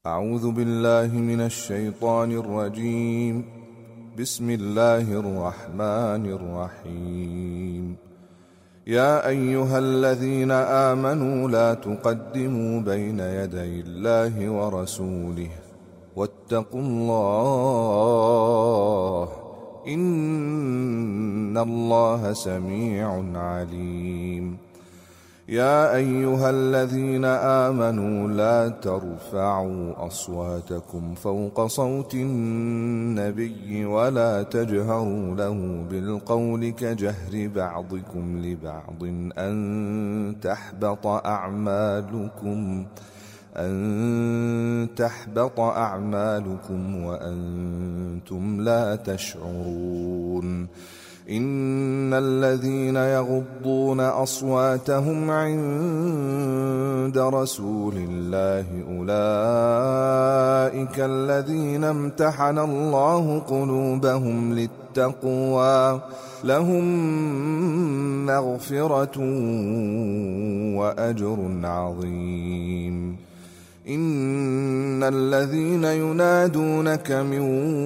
أعوذ بالله من الشيطان الرجيم. بسم الله الرحمن الرحيم. يا أيها الذين آمنوا لا تقدموا بين يدي الله ورسوله واتقوا الله إن الله سميع عليم. يا أيها الذين آمنوا لا ترفعوا أصواتكم فوق صوت النبي ولا تجهروا له بالقول كجهر بعضكم لبعض أن تحبط أعمالكم وأنتم لا تشعرون. إن الذين يغضون أصواتهم عند رسول الله أولئك الذين امتحن الله قلوبهم للتقوى لهم مغفرة وأجر عظيم. إن الذين ينادونك من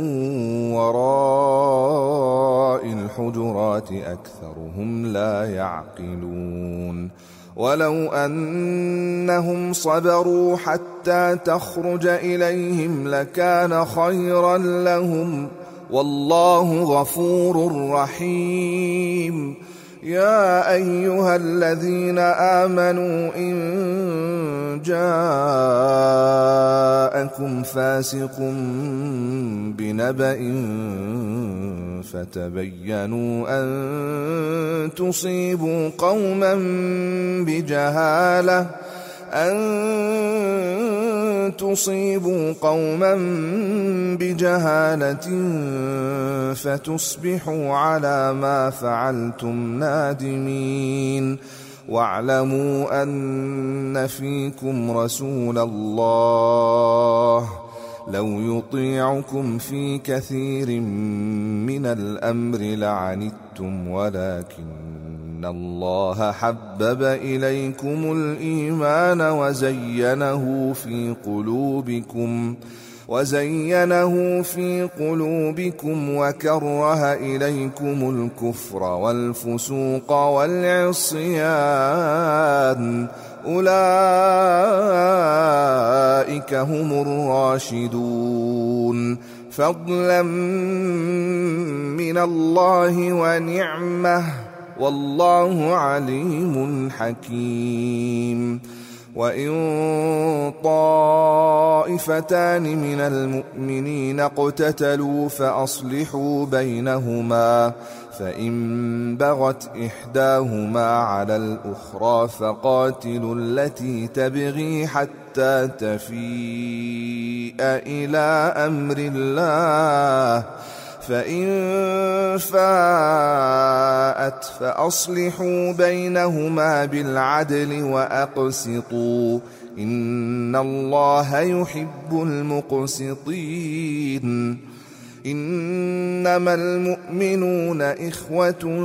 وراء الحجرات أكثرهم لا يعقلون. ولو أنهم صبروا حتى تخرج إليهم لكان خيرا لهم والله غفور رحيم. يا أيها الذين آمنوا إن جاءكم فاسق بنبأ فتبينوا أن تصيبوا قوما بجهالة فتصبحوا على ما فعلتم نادمين. واعلموا أن فيكم رسول الله لو يطيعكم في كثير من الأمر لعنتم ولكن الله حبب إليكم الإيمان وزينه في قلوبكم وكره إليكم الكفر والفسوق والعصيان أولئك هم الراشدون فضلا من الله ونعمة والله عليم حكيم. وإن طائفتان من المؤمنين اقتتلوا فأصلحوا بينهما فإن بغت إحداهما على الأخرى فقاتلوا التي تبغي حتى تفيء إلى أمر الله فإن فاءت فأصلحوا بينهما بالعدل وأقسطوا إن الله يحب المقسطين. إنما المؤمنون إخوة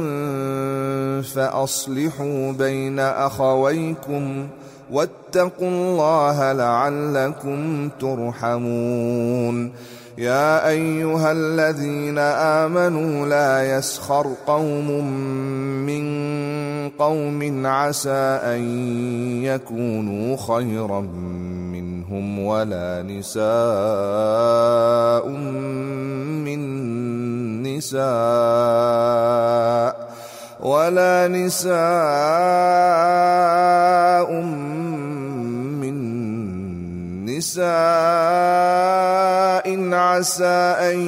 فأصلحوا بين أخويكم واتقوا الله لعلكم ترحمون. يا أيها الذين آمنوا لا يسخر قوم من قوم عسى أن يكونوا خيرا منهم ولا نساء من نساء عسى أن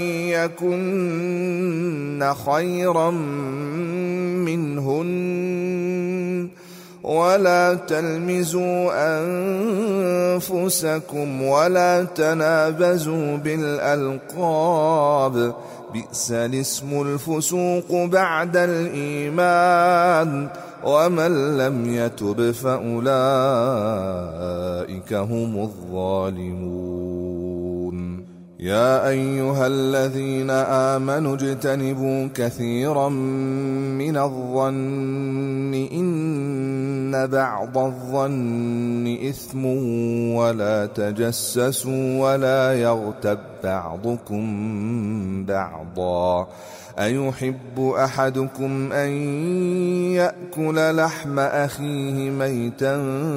يكن خيرا منهن ولا تلمزوا أنفسكم ولا تنابزوا بالألقاب بئس الاسم الفسوق بعد الإيمان ومن لم يتب فأولئك هم الظالمون. يا أيها الذين آمنوا اجتنبوا كثيرا من الظن إن بعض الظن إثم ولا تجسسوا ولا يغتب بعضكم بعضا أيحب أحدكم أن يأكل لحم أخيه ميتا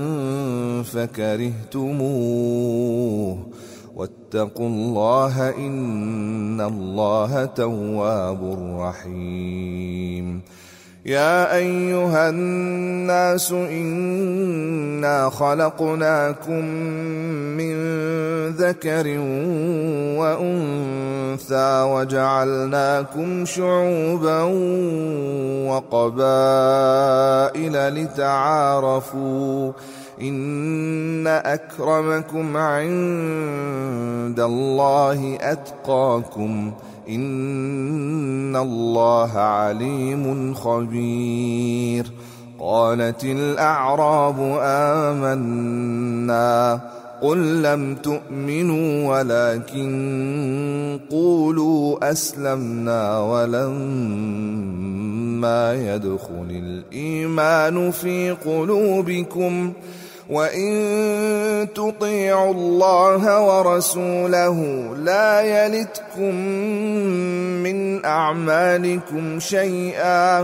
فكرهتموه واتقوا الله إن الله تواب رحيم يا أيها الناس إنا خلقناكم من ذكر وأنثى وجعلناكم شعوبا وقبائل لتعارفوا إن أكرمكم عند الله أتقاكم إن الله عليم خبير قالت الأعراب آمنا قل لم تؤمنوا ولكن قولوا أسلمنا ولما يدخل الإيمان في قلوبكم وإن تطيعوا الله ورسوله لا يلتكم من أعمالكم شيئا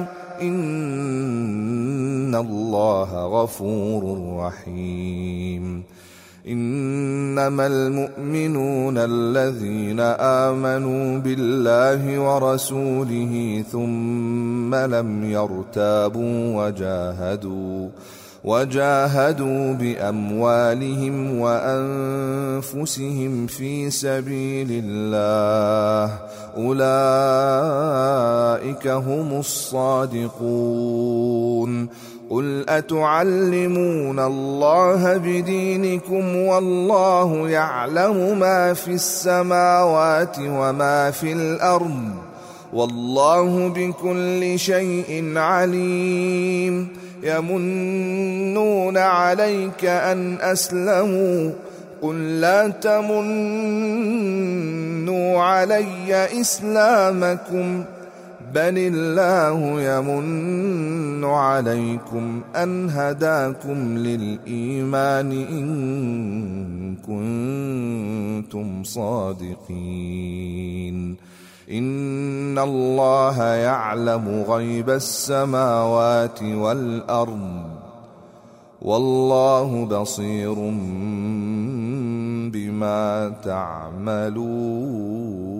إن الله غفور رحيم إنما المؤمنون الذين آمنوا بالله ورسوله ثم لم يرتابوا وجاهدوا بأموالهم وأنفسهم في سبيل الله أولئك هم الصادقون قل أتعلمون الله بدينكم والله يعلم ما في السماوات وما في الأرض والله بكل شيء عليم يمنون عليك أن أسلموا قل لا تمنوا علي إسلامكم بل الله يمن عليكم أن هداكم للإيمان إن كنتم صادقين إن الله يعلم غيب السماوات والأرض والله بصير بما تعملون